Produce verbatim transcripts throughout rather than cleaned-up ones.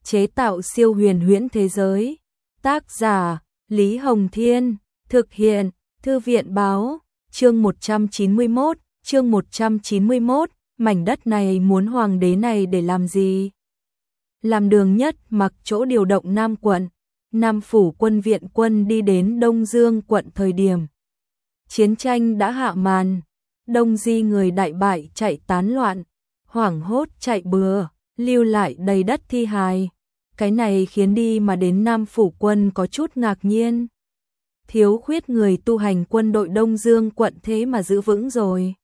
chế tạo siêu huyền huyễn thế giới. Tác giả, Lý Hồng Thiên, thực hiện, Thư viện Báo, chương một trăm chín mươi mốt, chương một trăm chín mươi mốt, mảnh đất này muốn hoàng đế này để làm gì? Làm đường nhất mặc chỗ điều động Nam quận, Nam phủ quân viện quân đi đến Đông Dương quận thời điểm. Chiến tranh đã hạ màn, Đông Di người đại bại chạy tán loạn, hoảng hốt chạy bừa, lưu lại đầy đất thi hài. Cái này khiến đi mà đến Nam phủ quân có chút ngạc nhiên. Thiếu khuyết người tu hành quân đội Đông Dương quận thế mà giữ vững rồi.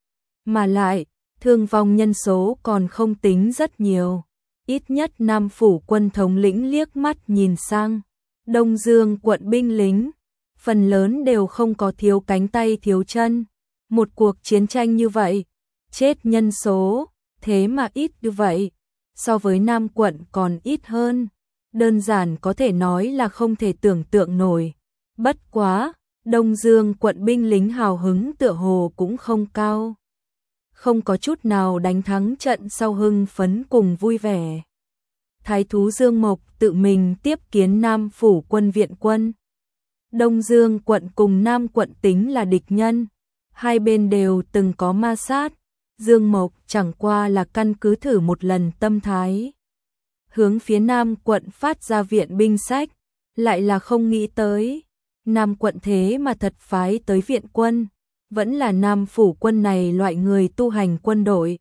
Mà lại, thương vong nhân số còn không tính rất nhiều. Ít nhất Nam phủ quân thống lĩnh liếc mắt nhìn sang Đông Dương quận binh lính, phần lớn đều không có thiếu cánh tay thiếu chân. Một cuộc chiến tranh như vậy, chết nhân số, thế mà ít như vậy, so với Nam quận còn ít hơn. Đơn giản có thể nói là không thể tưởng tượng nổi. Bất quá, Đông Dương quận binh lính hào hứng tựa hồ cũng không cao. Không có chút nào đánh thắng trận sau hưng phấn cùng vui vẻ. Thái thú Dương Mộc tự mình tiếp kiến Nam phủ quân viện quân. Đông Dương quận cùng Nam quận tính là địch nhân, hai bên đều từng có ma sát. Dương Mộc chẳng qua là căn cứ thử một lần tâm thái. Hướng phía Nam quận phát ra viện binh sách, lại là không nghĩ tới. Nam quận thế mà thật phái tới viện quân, vẫn là Nam phủ quân này loại người tu hành quân đội.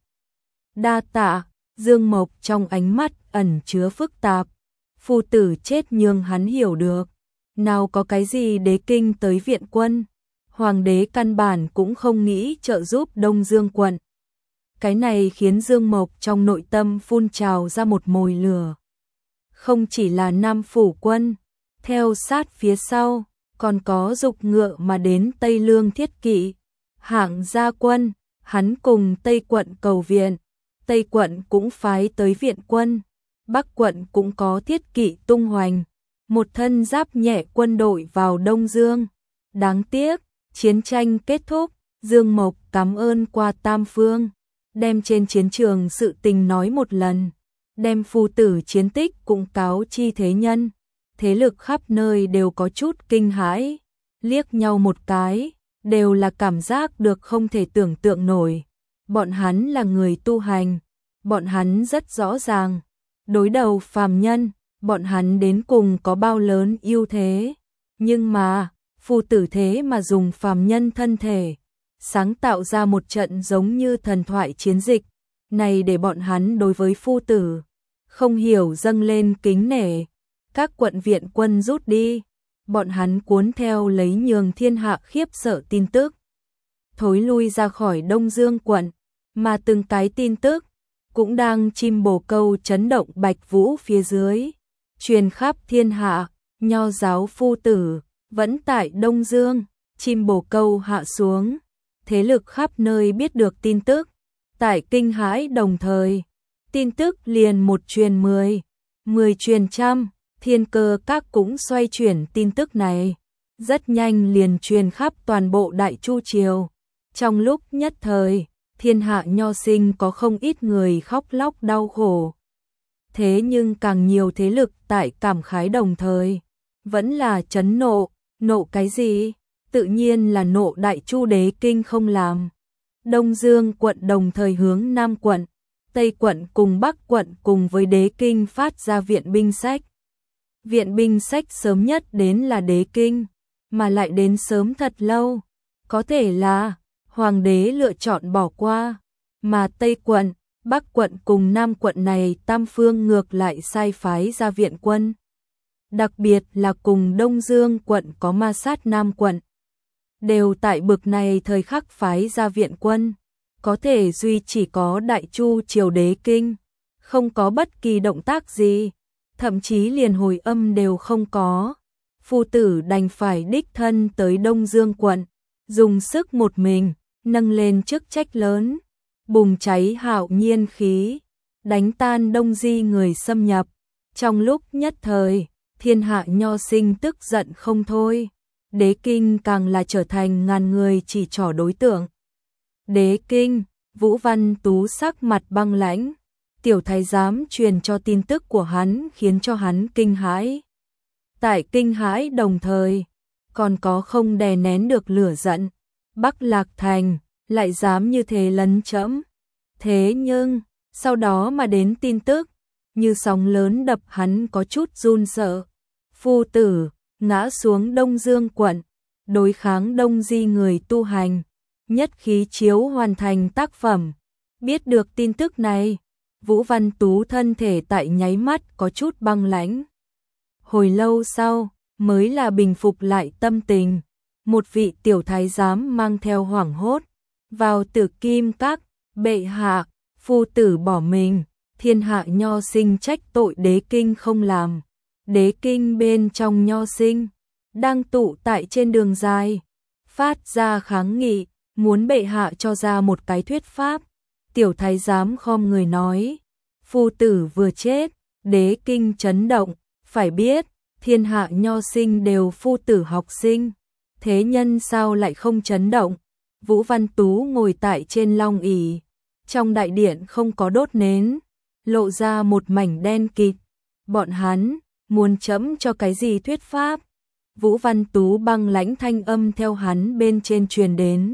Đa tạ, Dương Mộc trong ánh mắt ẩn chứa phức tạp. Phu tử chết nhưng hắn hiểu được. Nào có cái gì đế kinh tới viện quân, hoàng đế căn bản cũng không nghĩ trợ giúp Đông Dương quận. Cái này khiến Dương Mộc trong nội tâm phun trào ra một mồi lửa. Không chỉ là Nam phủ quân, theo sát phía sau, còn có dục ngựa mà đến Tây Lương thiết kỵ, hạng gia quân, hắn cùng Tây quận cầu viện. Tây quận cũng phái tới viện quân, Bắc quận cũng có thiết kỵ tung hoành, một thân giáp nhẹ quân đội vào Đông Dương. Đáng tiếc, chiến tranh kết thúc, Dương Mộc cảm ơn qua tam phương, đem trên chiến trường sự tình nói một lần, đem phu tử chiến tích cũng cáo chi thế nhân. Thế lực khắp nơi đều có chút kinh hãi, liếc nhau một cái, đều là cảm giác được không thể tưởng tượng nổi. Bọn hắn là người tu hành, bọn hắn rất rõ ràng, đối đầu phàm nhân, bọn hắn đến cùng có bao lớn ưu thế. Nhưng mà, phu tử thế mà dùng phàm nhân thân thể, sáng tạo ra một trận giống như thần thoại chiến dịch, này để bọn hắn đối với phu tử, không hiểu dâng lên kính nể. Các quận viện quân rút đi, bọn hắn cuốn theo lấy nhường thiên hạ khiếp sợ tin tức, thối lui ra khỏi Đông Dương quận, mà từng cái tin tức cũng đang chim bồ câu chấn động Bạch Vũ phía dưới, truyền khắp thiên hạ. Nho giáo phu tử vẫn tại Đông Dương, chim bồ câu hạ xuống, thế lực khắp nơi biết được tin tức, tại kinh hãi đồng thời, tin tức liền một truyền mười, mười truyền trăm. Thiên Cơ Các cũng xoay chuyển tin tức này, rất nhanh liền truyền khắp toàn bộ Đại Chu triều. Trong lúc nhất thời, thiên hạ nho sinh có không ít người khóc lóc đau khổ. Thế nhưng càng nhiều thế lực tại cảm khái đồng thời, vẫn là chấn nộ. Nộ cái gì? Tự nhiên là nộ Đại Chu đế kinh không làm. Đông Dương quận đồng thời hướng Nam quận, Tây quận cùng Bắc quận cùng với đế kinh phát ra viện binh sách. Viện binh sách sớm nhất đến là đế kinh, mà lại đến sớm thật lâu. Có thể là hoàng đế lựa chọn bỏ qua, mà Tây quận, Bắc quận cùng Nam quận này tam phương ngược lại sai phái ra viện quân. Đặc biệt là cùng Đông Dương quận có ma sát Nam quận, đều tại bực này thời khắc phái ra viện quân. Có thể duy chỉ có Đại Chu triều đế kinh, không có bất kỳ động tác gì, thậm chí liền hồi âm đều không có. Phu tử đành phải đích thân tới Đông Dương quận, dùng sức một mình, nâng lên chức trách lớn, bùng cháy hạo nhiên khí, đánh tan Đông Di người xâm nhập. Trong lúc nhất thời, thiên hạ nho sinh tức giận không thôi, đế kinh càng là trở thành ngàn người chỉ trỏ đối tượng. Đế kinh, Vũ Văn Tú sắc mặt băng lãnh, tiểu thái giám truyền cho tin tức của hắn khiến cho hắn kinh hãi. Tại kinh hãi đồng thời, còn có không đè nén được lửa giận. Bắc Lạc Thành lại dám như thế lấn trẫm. Thế nhưng, sau đó mà đến tin tức, như sóng lớn đập hắn có chút run sợ. Phu tử ngã xuống Đông Dương quận, đối kháng Đông Di người tu hành, nhất khí chiếu hoàn thành tác phẩm. Biết được tin tức này, Vũ Văn Tú thân thể tại nháy mắt có chút băng lãnh. Hồi lâu sau, mới là bình phục lại tâm tình. Một vị tiểu thái giám mang theo hoảng hốt, vào Tử Kim Các, bệ hạ, phu tử bỏ mình, thiên hạ nho sinh trách tội đế kinh không làm. Đế kinh bên trong nho sinh, đang tụ tại trên đường dài, phát ra kháng nghị, muốn bệ hạ cho ra một cái thuyết pháp. Tiểu thái giám khom người nói, phu tử vừa chết, đế kinh chấn động, phải biết, thiên hạ nho sinh đều phu tử học sinh, thế nhân sao lại không chấn động. Vũ Văn Tú ngồi tại trên long ỷ, trong đại điện không có đốt nến, lộ ra một mảnh đen kịt. Bọn hắn muốn chấm cho cái gì thuyết pháp? Vũ Văn Tú băng lãnh thanh âm theo hắn bên trên truyền đến.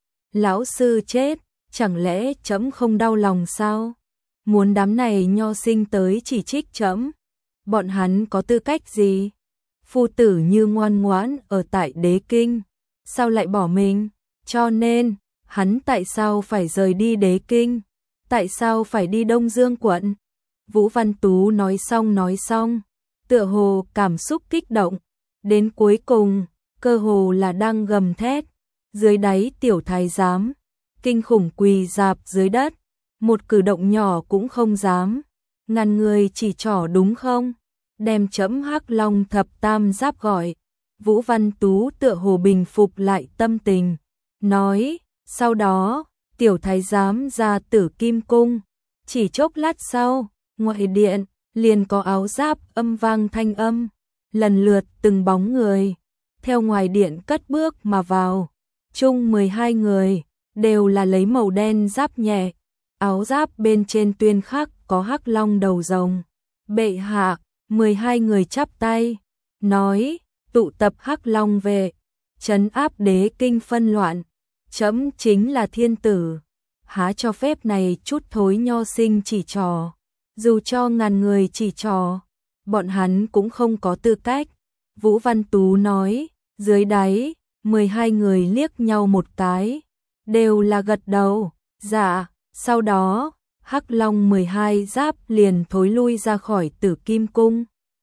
Lão sư chết, chẳng lẽ chấm không đau lòng sao? Muốn đám này nho sinh tới chỉ trích chấm, bọn hắn có tư cách gì? Phu tử như ngoan ngoãn ở tại đế kinh, sao lại bỏ mình? Cho nên, hắn tại sao phải rời đi đế kinh? Tại sao phải đi Đông Dương quận? Vũ Văn Tú nói xong nói xong, tựa hồ cảm xúc kích động, đến cuối cùng, cơ hồ là đang gầm thét. Dưới đáy tiểu thái giám, kinh khủng quỳ dạp dưới đất, một cử động nhỏ cũng không dám. Ngàn người chỉ trỏ đúng không? Đem chấm Hắc Long thập tam giáp gọi. Vũ Văn Tú tựa hồ bình phục lại tâm tình, nói, sau đó, tiểu thái giám ra Tử Kim cung, chỉ chốc lát sau, ngoại điện liền có áo giáp âm vang thanh âm, lần lượt từng bóng người theo ngoài điện cất bước mà vào, chung mười hai người, đều là lấy màu đen giáp nhẹ, áo giáp bên trên tuyên khắc có hắc long đầu rồng. Bệ hạ, mười hai người chắp tay, nói, tụ tập hắc long về, trấn áp đế kinh phân loạn, chấm chính là thiên tử, há cho phép này chút thối nho sinh chỉ trò, dù cho ngàn người chỉ trò, bọn hắn cũng không có tư cách. Vũ Văn Tú nói, dưới đáy, mười hai người liếc nhau một cái, đều là gật đầu, dạ, sau đó, hắc long mười hai giáp liền thối lui ra khỏi Tử Kim cung,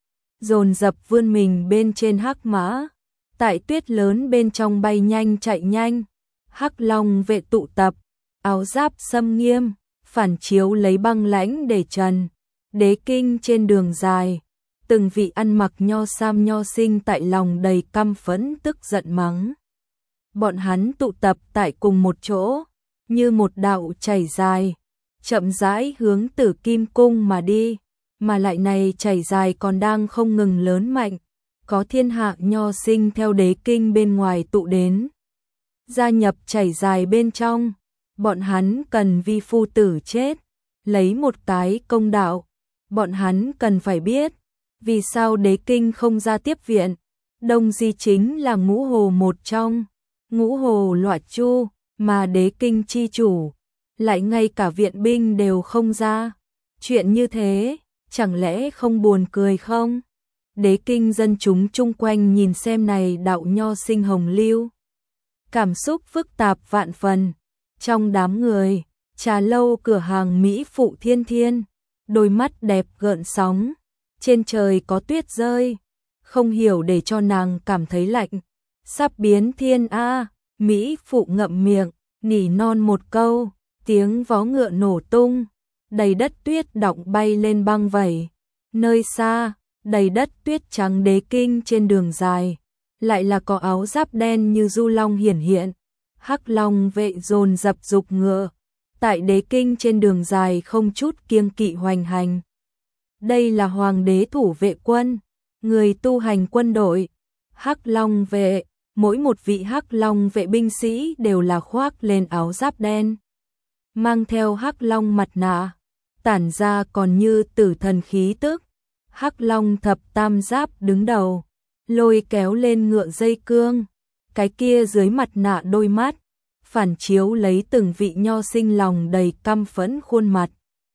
dồn dập vươn mình bên trên hắc mã, tại tuyết lớn bên trong bay nhanh chạy nhanh. Hắc long vệ tụ tập, áo giáp xâm nghiêm, phản chiếu lấy băng lãnh để trần. Đế kinh trên đường dài, từng vị ăn mặc nho sam nho sinh tại lòng đầy căm phẫn tức giận mắng. Bọn hắn tụ tập tại cùng một chỗ, như một đạo chảy dài, chậm rãi hướng Tử Kim cung mà đi, mà lại này chảy dài còn đang không ngừng lớn mạnh, có thiên hạ nho sinh theo đế kinh bên ngoài tụ đến, gia nhập chảy dài bên trong. Bọn hắn cần vi phu tử chết, lấy một cái công đạo. Bọn hắn cần phải biết, vì sao đế kinh không ra tiếp viện. Đông Di chính là ngũ hồ một trong, ngũ hồ Loạt Chu, mà đế kinh chi chủ, lại ngay cả viện binh đều không ra. Chuyện như thế, chẳng lẽ không buồn cười không? Đế kinh dân chúng chung quanh nhìn xem này đạo nho sinh hồng lưu, cảm xúc phức tạp vạn phần. Trong đám người, trà lâu cửa hàng Mỹ Phụ Thiên Thiên, đôi mắt đẹp gợn sóng, trên trời có tuyết rơi, không hiểu để cho nàng cảm thấy lạnh. Sắp biến thiên a, Mỹ Phụ ngậm miệng, nỉ non một câu, tiếng vó ngựa nổ tung, đầy đất tuyết đọng bay lên băng vẩy. Nơi xa, đầy đất tuyết trắng đế kinh trên đường dài, lại là có áo giáp đen như du long hiển hiện. Hắc long vệ dồn dập dục ngựa, tại đế kinh trên đường dài không chút kiêng kỵ hoành hành. Đây là hoàng đế thủ vệ quân, người tu hành quân đội. Hắc long vệ, mỗi một vị hắc long vệ binh sĩ đều là khoác lên áo giáp đen, mang theo hắc long mặt nạ, tản ra còn như tử thần khí tức. Hắc Long thập tam giáp đứng đầu, lôi kéo lên ngựa dây cương, cái kia dưới mặt nạ đôi mắt, phản chiếu lấy từng vị nho sinh lòng đầy căm phẫn khuôn mặt.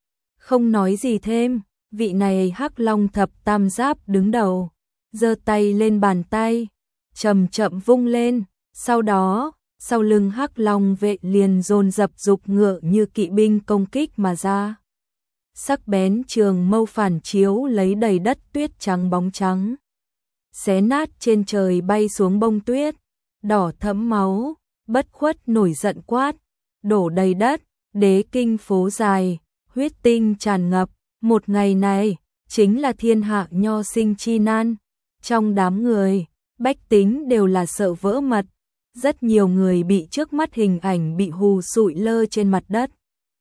Không nói gì thêm, vị này Hắc Long thập tam giáp đứng đầu, giơ tay lên bàn tay, chậm chậm vung lên, sau đó, sau lưng Hắc Long vệ liền dồn dập dục ngựa như kỵ binh công kích mà ra. Sắc bén trường mâu phản chiếu lấy đầy đất tuyết trắng bóng trắng, xé nát trên trời bay xuống bông tuyết, đỏ thẫm máu, bất khuất nổi giận quát, đổ đầy đất, đế kinh phố dài, huyết tinh tràn ngập, một ngày này, chính là thiên hạ nho sinh chi nan. Trong đám người, bách tính đều là sợ vỡ mật, rất nhiều người bị trước mắt hình ảnh bị hù sụi lơ trên mặt đất.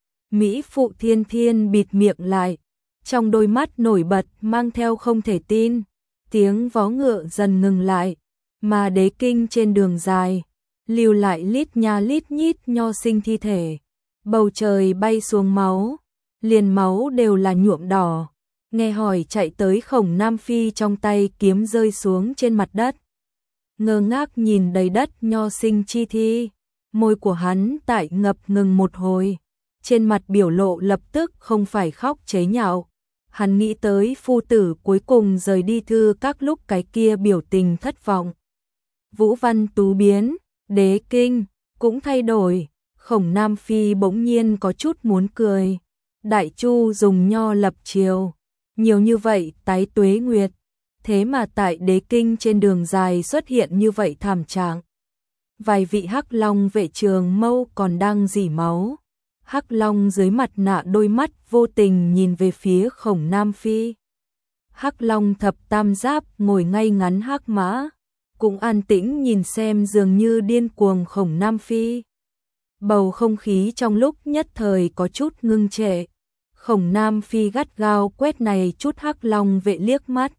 Mỹ phụ Thiên Thiên bịt miệng lại, trong đôi mắt nổi bật mang theo không thể tin, tiếng vó ngựa dần ngừng lại, mà đế kinh trên đường dài, lưu lại lít nha lít nhít nho sinh thi thể, bầu trời bay xuống máu, liền máu đều là nhuộm đỏ. Nghe hỏi chạy tới Khổng Nam Phi trong tay kiếm rơi xuống trên mặt đất, ngơ ngác nhìn đầy đất nho sinh chi thi, môi của hắn tại ngập ngừng một hồi, trên mặt biểu lộ lập tức không phải khóc chế nhạo. Hắn nghĩ tới phu tử cuối cùng rời đi thư các lúc cái kia biểu tình thất vọng. Vũ Văn Tú biến, đế kinh cũng thay đổi, Khổng Nam Phi bỗng nhiên có chút muốn cười. Đại Chu dùng nho lập triều, nhiều như vậy tái tuế nguyệt, thế mà tại đế kinh trên đường dài xuất hiện như vậy thảm trạng. Vài vị Hắc Long vệ trường mâu còn đang rỉ máu. Hắc Long dưới mặt nạ đôi mắt vô tình nhìn về phía Khổng Nam Phi. Hắc Long thập tam giáp ngồi ngay ngắn hắc mã, cũng an tĩnh nhìn xem dường như điên cuồng Khổng Nam Phi. Bầu không khí trong lúc nhất thời có chút ngưng trệ. Khổng Nam Phi gắt gao quét này chút Hắc Long vệ liếc mắt.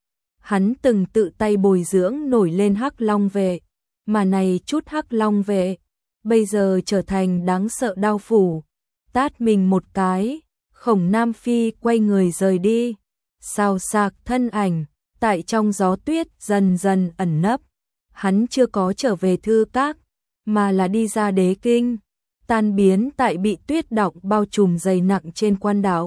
Hắn từng tự tay bồi dưỡng nổi lên Hắc Long vệ, mà này chút Hắc Long vệ bây giờ trở thành đáng sợ đao phủ, tát mình một cái, Khổng Nam Phi quay người rời đi, xào xạc thân ảnh, tại trong gió tuyết dần dần ẩn nấp, hắn chưa có trở về thư các, mà là đi ra đế kinh, tan biến tại bị tuyết đọng bao trùm dày nặng trên quan đảo.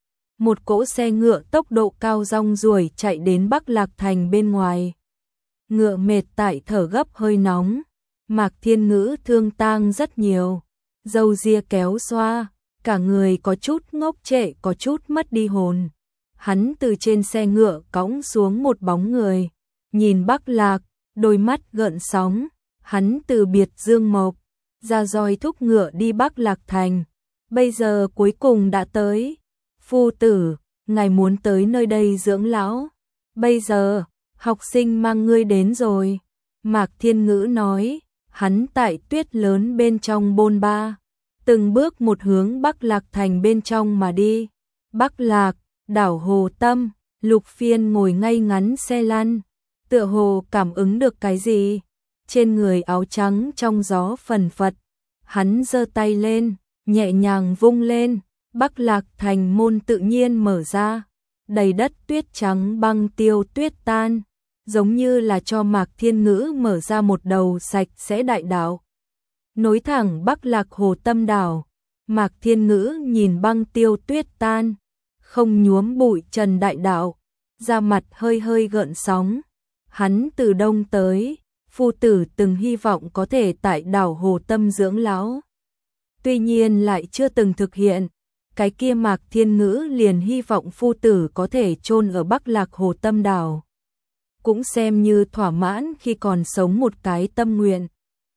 Một cỗ xe ngựa tốc độ cao rong ruổi chạy đến Bắc Lạc Thành bên ngoài. Ngựa mệt tại thở gấp hơi nóng. Mạc Thiên Ngữ thương tang rất nhiều, râu ria kéo xoa, cả người có chút ngốc trệ, có chút mất đi hồn. Hắn từ trên xe ngựa cõng xuống một bóng người, nhìn Bắc Lạc, đôi mắt gợn sóng, hắn từ biệt Dương Mộc, ra roi thúc ngựa đi Bắc Lạc Thành, bây giờ cuối cùng đã tới. Phu tử, ngài muốn tới nơi đây dưỡng lão, bây giờ, học sinh mang ngươi đến rồi. Mạc Thiên Ngữ nói. Hắn tại tuyết lớn bên trong bôn ba, từng bước một hướng Bắc Lạc Thành bên trong mà đi. Bắc Lạc, đảo Hồ Tâm, Lục Phiên ngồi ngay ngắn xe lăn, tựa hồ cảm ứng được cái gì. Trên người áo trắng trong gió phần phật, hắn giơ tay lên, nhẹ nhàng vung lên, Bắc Lạc Thành môn tự nhiên mở ra, đầy đất tuyết trắng băng tiêu tuyết tan. Giống như là cho Mạc Thiên Ngữ mở ra một đầu sạch sẽ đại đảo, nối thẳng Bắc Lạc Hồ Tâm đảo. Mạc Thiên Ngữ nhìn băng tiêu tuyết tan, không nhuốm bụi trần đại đảo, da mặt hơi hơi gợn sóng. Hắn từ đông tới, phu tử từng hy vọng có thể tại đảo Hồ Tâm dưỡng lão, tuy nhiên lại chưa từng thực hiện. Cái kia Mạc Thiên Ngữ liền hy vọng phu tử có thể chôn ở Bắc Lạc Hồ Tâm đảo, cũng xem như thỏa mãn khi còn sống một cái tâm nguyện.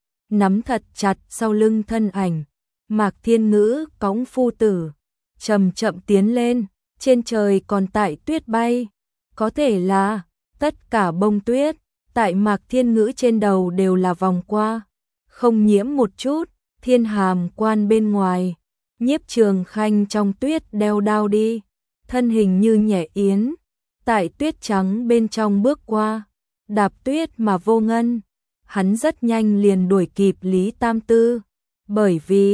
Nắm thật chặt sau lưng thân ảnh, Mạc Thiên Ngữ cõng phu tử, chậm chậm tiến lên, trên trời còn tại tuyết bay, có thể là tất cả bông tuyết tại Mạc Thiên Ngữ trên đầu đều là vòng qua, không nhiễm một chút. Thiên Hàm Quan bên ngoài, Nhiếp Trường Khanh trong tuyết đeo đao đi, thân hình như nhẹ yến, tại tuyết trắng bên trong bước qua, đạp tuyết mà vô ngân. Hắn rất nhanh liền đuổi kịp Lý Tam Tư, bởi vì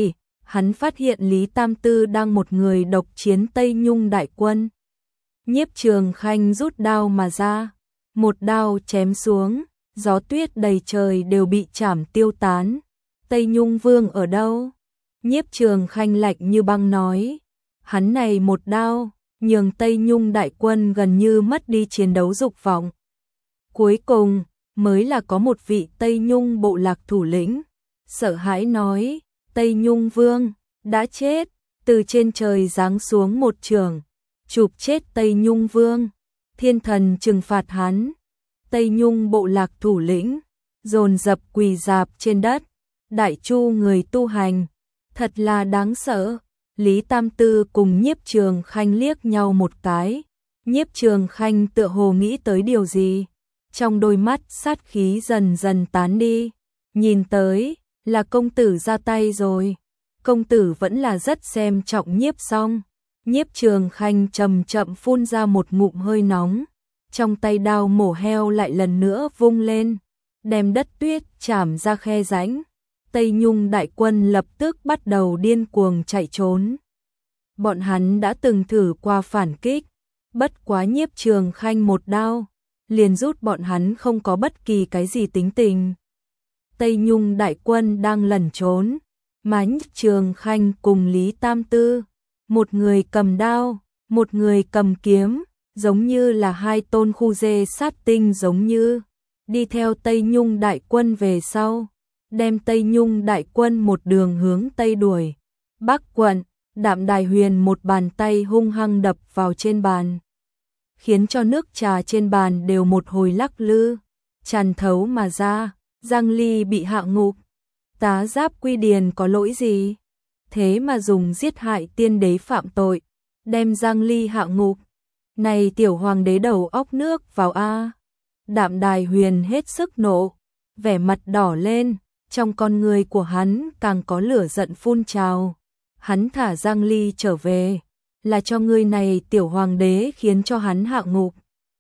hắn phát hiện Lý Tam Tư đang một người độc chiến Tây Nhung đại quân. Nhiếp Trường Khanh rút đao mà ra, một đao chém xuống, gió tuyết đầy trời đều bị chảm tiêu tán. Tây Nhung Vương ở đâu? Nhiếp Trường Khanh lạnh như băng nói, hắn này một đao, nhường Tây Nhung đại quân gần như mất đi chiến đấu dục vọng. Cuối cùng, mới là có một vị Tây Nhung bộ lạc thủ lĩnh, sợ hãi nói, Tây Nhung Vương, đã chết, từ trên trời giáng xuống một trường, chụp chết Tây Nhung Vương, thiên thần trừng phạt hắn. Tây Nhung bộ lạc thủ lĩnh, dồn dập quỳ rạp trên đất, Đại Chu người tu hành, thật là đáng sợ. Lý Tam Tư cùng Nhiếp Trường Khanh liếc nhau một cái, Nhiếp Trường Khanh tựa hồ nghĩ tới điều gì, trong đôi mắt sát khí dần dần tán đi, nhìn tới, là công tử ra tay rồi, công tử vẫn là rất xem trọng Nhiếp Song. Nhiếp Trường Khanh chậm chậm phun ra một ngụm hơi nóng, trong tay đao mổ heo lại lần nữa vung lên, đem đất tuyết chảm ra khe rãnh. Tây Nhung đại quân lập tức bắt đầu điên cuồng chạy trốn. Bọn hắn đã từng thử qua phản kích, bất quá Nhiếp Trường Khanh một đao, liền rút bọn hắn không có bất kỳ cái gì tính tình. Tây Nhung đại quân đang lẩn trốn, mà Nhiếp Trường Khanh cùng Lý Tam Tư, một người cầm đao, một người cầm kiếm, giống như là hai tôn khu dê sát tinh giống như, đi theo Tây Nhung đại quân về sau, đem Tây Nhung đại quân một đường hướng Tây đuổi. Bắc quận, Đạm Đài Huyền một bàn tay hung hăng đập vào trên bàn, khiến cho nước trà trên bàn đều một hồi lắc lư, tràn thấu mà ra. Giang Ly bị hạ ngục, tá giáp Quy Điền có lỗi gì? Thế mà dùng giết hại tiên đế phạm tội, đem Giang Ly hạ ngục. Này tiểu hoàng đế đầu óc nước vào a. Đạm Đài Huyền hết sức nộ, vẻ mặt đỏ lên, trong con người của hắn càng có lửa giận phun trào. Hắn thả Giang Ly trở về, là cho người này tiểu hoàng đế khiến cho hắn hạ ngục.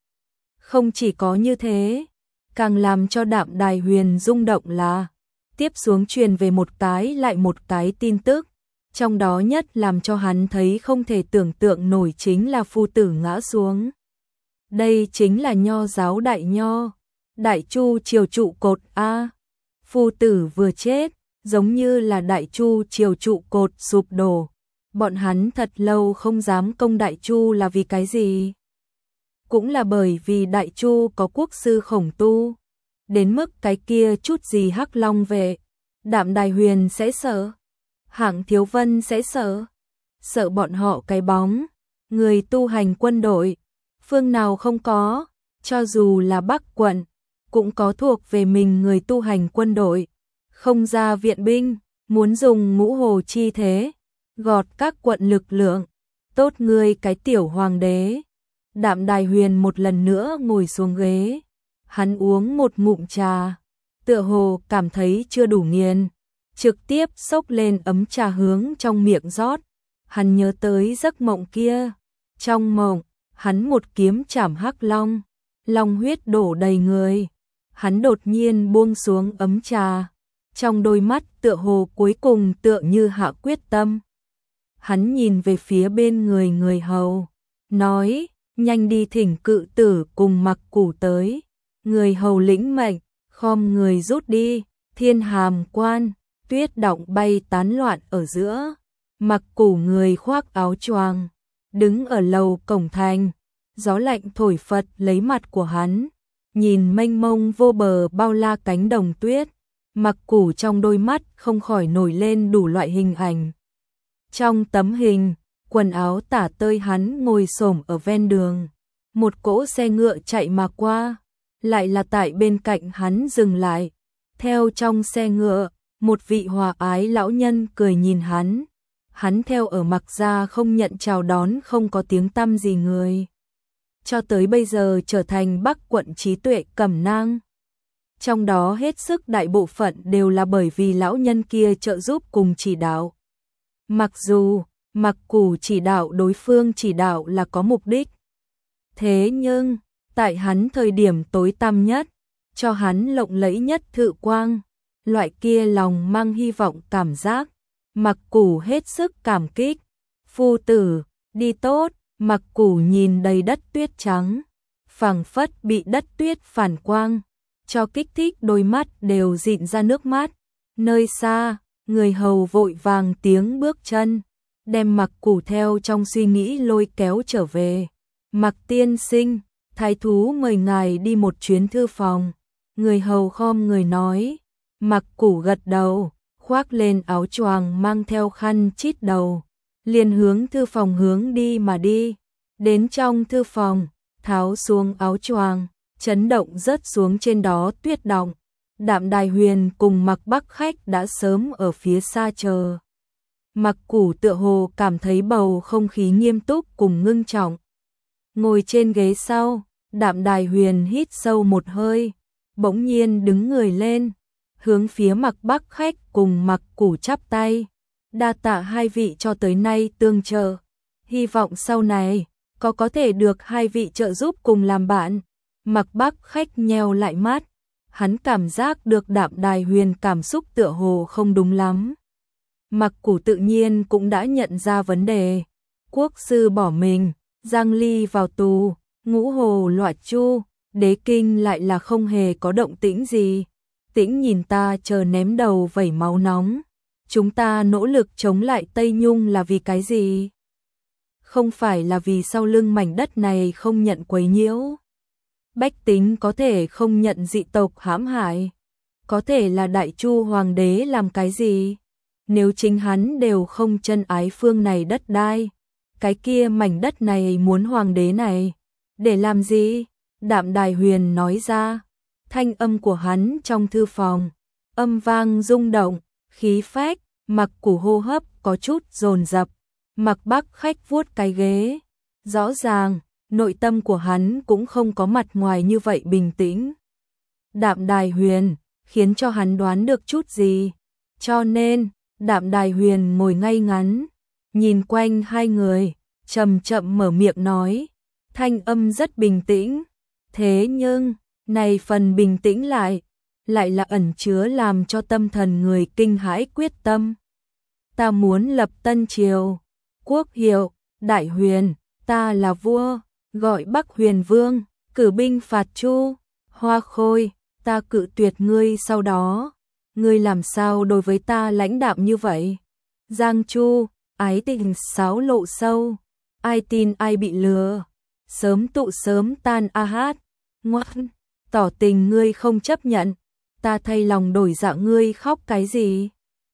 Không chỉ có như thế, càng làm cho Đạm Đài Huyền rung động là, tiếp xuống truyền về một cái lại một cái tin tức, trong đó nhất làm cho hắn thấy không thể tưởng tượng nổi chính là phu tử ngã xuống. Đây chính là Nho giáo Đại Nho, Đại Chu triều trụ cột a. Phu tử vừa chết, giống như là Đại Chu triều trụ cột sụp đổ. Bọn hắn thật lâu không dám công Đại Chu là vì cái gì? Cũng là bởi vì Đại Chu có quốc sư Khổng Tu, đến mức cái kia chút gì Hắc Long vệ, Đạm Đài Huyền sẽ sợ, Hạng Thiếu Vân sẽ sợ, sợ bọn họ cái bóng, người tu hành quân đội, phương nào không có, cho dù là Bắc quận, cũng có thuộc về mình người tu hành quân đội, không ra viện binh, muốn dùng ngũ hồ chi thế, gọt các quận lực lượng, tốt ngươi cái tiểu hoàng đế. Đạm Đài Huyền một lần nữa ngồi xuống ghế, hắn uống một ngụm trà, tựa hồ cảm thấy chưa đủ nghiền, trực tiếp xốc lên ấm trà hướng trong miệng rót. Hắn nhớ tới giấc mộng kia, trong mộng, hắn một kiếm chảm Hắc Long, long huyết đổ đầy người. Hắn đột nhiên buông xuống ấm trà, trong đôi mắt tựa hồ cuối cùng tựa như hạ quyết tâm. Hắn nhìn về phía bên người người hầu, nói, nhanh đi thỉnh cự tử cùng Mặc Củ tới. Người hầu lĩnh mệnh, khom người rút đi, thiên hàm quan, tuyết đọng bay tán loạn ở giữa. Mặc Củ người khoác áo choàng, đứng ở lầu cổng thành, gió lạnh thổi phật lấy mặt của hắn, nhìn mênh mông vô bờ bao la cánh đồng tuyết. Mặc Củ trong đôi mắt không khỏi nổi lên đủ loại hình ảnh. Trong tấm hình, quần áo tả tơi hắn ngồi xổm ở ven đường, một cỗ xe ngựa chạy mà qua, lại là tại bên cạnh hắn dừng lại. Theo trong xe ngựa, một vị hòa ái lão nhân cười nhìn hắn. Hắn theo ở Mặc gia không nhận chào đón, không có tiếng tăm gì người. Cho tới bây giờ trở thành Bắc quận trí tuệ cẩm nang. Trong đó hết sức đại bộ phận đều là bởi vì lão nhân kia trợ giúp cùng chỉ đạo. Mặc dù Mặc Củ chỉ đạo đối phương chỉ đạo là có mục đích, thế nhưng tại hắn thời điểm tối tăm nhất, cho hắn lộng lẫy nhất thự quang, loại kia lòng mang hy vọng cảm giác, Mặc Củ hết sức cảm kích. Phu tử, đi tốt. Mặc Củ nhìn đầy đất tuyết trắng, phảng phất bị đất tuyết phản quang, cho kích thích đôi mắt đều dịn ra nước mắt. Nơi xa, người hầu vội vàng tiếng bước chân, đem Mặc Củ theo trong suy nghĩ lôi kéo trở về. Mặc tiên sinh, thái thú mời ngài đi một chuyến thư phòng. Người hầu khom người nói. Mặc Củ gật đầu, khoác lên áo choàng mang theo khăn chít đầu, liền hướng thư phòng hướng đi mà đi. Đến trong thư phòng, tháo xuống áo choàng, chấn động rớt xuống trên đó tuyết đọng. Đạm Đài Huyền cùng Mặc Bắc Khách đã sớm ở phía xa chờ. Mặc Củ tựa hồ cảm thấy bầu không khí nghiêm túc cùng ngưng trọng. Ngồi trên ghế sau, Đạm Đài Huyền hít sâu một hơi, bỗng nhiên đứng người lên, hướng phía Mặc Bắc Khách cùng Mặc Củ chắp tay. Đa tạ hai vị cho tới nay tương trợ, hy vọng sau này có có thể được hai vị trợ giúp cùng làm bạn. Mặc Bắc Khách nheo lại mắt, hắn cảm giác được Đạm Đài Huyền cảm xúc tựa hồ không đúng lắm. Mặc Củ tự nhiên cũng đã nhận ra vấn đề. Quốc sư bỏ mình, Giang Ly vào tù, Ngũ Hồ Loạt Chu, Đế Kinh lại là không hề có động tĩnh gì. Tĩnh nhìn ta chờ ném đầu vẩy máu nóng. Chúng ta nỗ lực chống lại Tây Nhung là vì cái gì? Không phải là vì sau lưng mảnh đất này không nhận quấy nhiễu. Bách tính có thể không nhận dị tộc hãm hại. Có thể là Đại Chu Hoàng đế làm cái gì? Nếu chính hắn đều không chân ái phương này đất đai, cái kia mảnh đất này muốn hoàng đế này để làm gì? Đạm Đài Huyền nói ra. Thanh âm của hắn trong thư phòng, âm vang rung động, khí phách. Mặc Củ hô hấp có chút dồn dập. Mặc Bắc Khách vuốt cái ghế, rõ ràng nội tâm của hắn cũng không có mặt ngoài như vậy bình tĩnh. Đạm Đài Huyền khiến cho hắn đoán được chút gì, cho nên Đạm Đài Huyền ngồi ngay ngắn, nhìn quanh hai người, chậm chậm mở miệng nói, thanh âm rất bình tĩnh, thế nhưng này phần bình tĩnh lại lại là ẩn chứa làm cho tâm thần người kinh hãi quyết tâm. Ta muốn lập Tân Triều, quốc hiệu Đại Huyền, ta là vua, gọi Bắc Huyền Vương, cử binh phạt Chu. Hoa Khôi, ta cự tuyệt ngươi sau đó, ngươi làm sao đối với ta lãnh đạm như vậy? Giang Chu, ái tình xáo lộ sâu, ai tin ai bị lừa, sớm tụ sớm tan a hát, ngoan, tỏ tình ngươi không chấp nhận, ta thay lòng đổi dạ ngươi khóc cái gì?